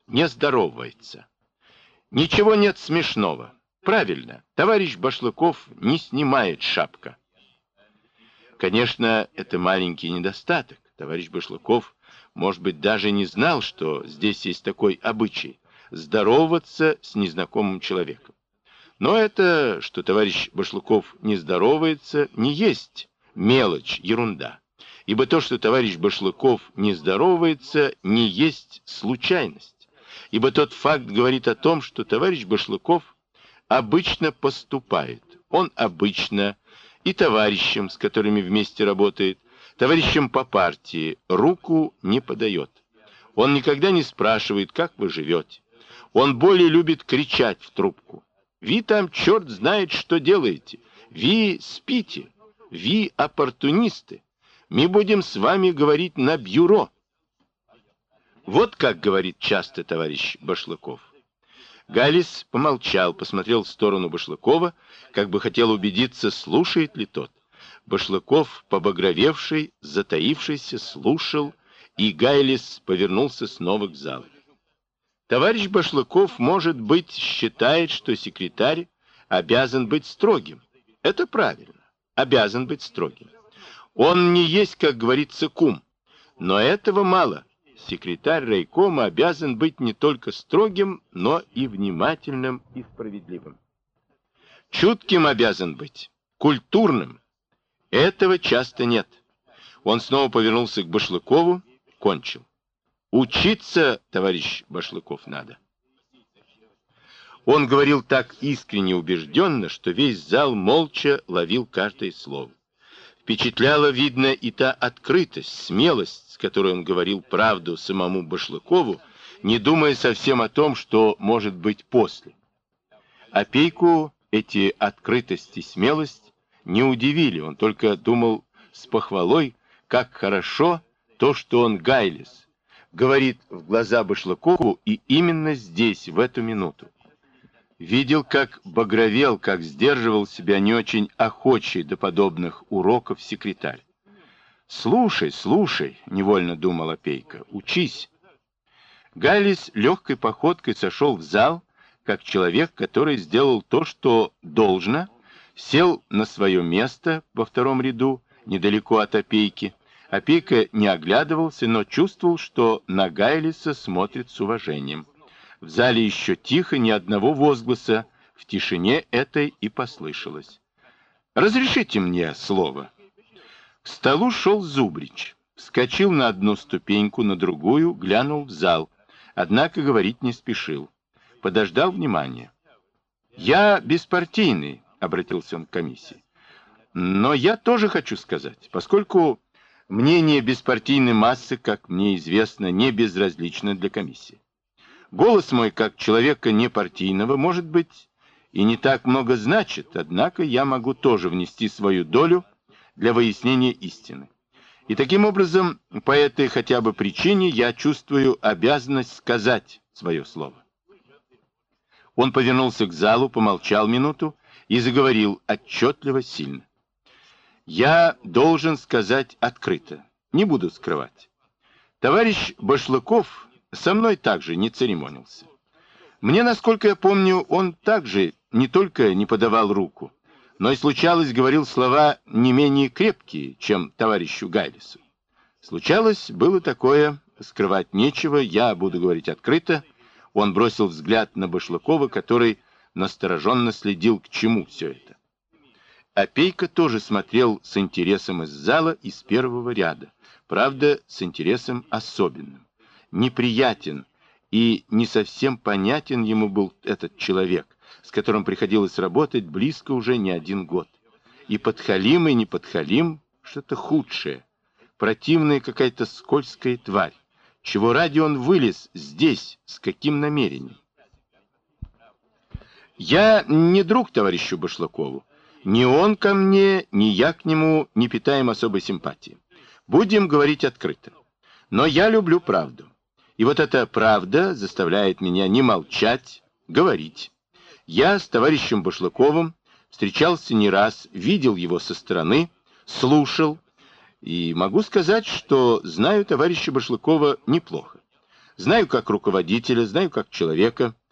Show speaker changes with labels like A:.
A: не здоровается. Ничего нет смешного. Правильно, товарищ Башлыков не снимает шапка. Конечно, это маленький недостаток. Товарищ Башлыков, может быть, даже не знал, что здесь есть такой обычай — здороваться с незнакомым человеком. Но это, что товарищ Башлыков не здоровается, не есть мелочь, ерунда. Ибо то, что товарищ Башлыков не здоровается, не есть случайность. Ибо тот факт говорит о том, что товарищ Башлыков обычно поступает. Он обычно и товарищам, с которыми вместе работает, товарищам по партии, руку не подает. Он никогда не спрашивает, как вы живете. Он более любит кричать в трубку. «Ви там черт знает, что делаете. Ви спите. Ви оппортунисты. Мы будем с вами говорить на бюро». Вот как говорит часто товарищ Башлыков. Галис помолчал, посмотрел в сторону Башлыкова, как бы хотел убедиться, слушает ли тот. Башлыков, побагровевший, затаившийся, слушал, и Галис повернулся снова к залу. Товарищ Башлыков, может быть, считает, что секретарь обязан быть строгим. Это правильно, обязан быть строгим. Он не есть, как говорится, кум. Но этого мало. Секретарь райкома обязан быть не только строгим, но и внимательным и справедливым. Чутким обязан быть, культурным. Этого часто нет. Он снова повернулся к Башлыкову, кончил. Учиться, товарищ Башлыков, надо. Он говорил так искренне убежденно, что весь зал молча ловил каждое слово. Впечатляла, видно, и та открытость, смелость, с которой он говорил правду самому Башлыкову, не думая совсем о том, что может быть после. Опейку эти открытость и смелость не удивили, он только думал с похвалой, как хорошо то, что он Гайлис, говорит в глаза Башлыкову и именно здесь, в эту минуту. Видел, как багровел, как сдерживал себя не очень охочий до подобных уроков секретарь. «Слушай, слушай», — невольно думал Опейка, — «учись». Галис легкой походкой сошел в зал, как человек, который сделал то, что должно, сел на свое место во втором ряду, недалеко от Опейки. Опейка не оглядывался, но чувствовал, что на Гайлиса смотрит с уважением. В зале еще тихо, ни одного возгласа, в тишине этой и послышалось. «Разрешите мне слово». К столу шел Зубрич, вскочил на одну ступеньку, на другую, глянул в зал, однако говорить не спешил. Подождал внимания. «Я беспартийный», — обратился он к комиссии. «Но я тоже хочу сказать, поскольку мнение беспартийной массы, как мне известно, не безразлично для комиссии. Голос мой, как человека непартийного, может быть, и не так много значит, однако я могу тоже внести свою долю для выяснения истины. И таким образом, по этой хотя бы причине, я чувствую обязанность сказать свое слово». Он повернулся к залу, помолчал минуту и заговорил отчетливо, сильно. «Я должен сказать открыто, не буду скрывать. Товарищ Башлыков со мной также не церемонился. Мне, насколько я помню, он также не только не подавал руку, но и случалось говорил слова не менее крепкие, чем товарищу Гайлису. Случалось, было такое, скрывать нечего, я буду говорить открыто». Он бросил взгляд на Башлыкова, который настороженно следил, к чему все это. Опейка тоже смотрел с интересом из зала, из первого ряда, правда, с интересом особенным. Неприятен и не совсем понятен ему был этот человек, с которым приходилось работать близко уже не один год. И подхалим, и не подхалим, что-то худшее, противная какая-то скользкая тварь. Чего ради он вылез здесь, с каким намерением? Я не друг товарищу Башлыкову. Ни он ко мне, ни я к нему не питаем особой симпатии. Будем говорить открыто. Но я люблю правду. И вот эта правда заставляет меня не молчать, говорить. Я с товарищем Башлыковым встречался не раз, видел его со стороны, слушал, и могу сказать, что знаю товарища Башлыкова неплохо. Знаю как руководителя, знаю как человека.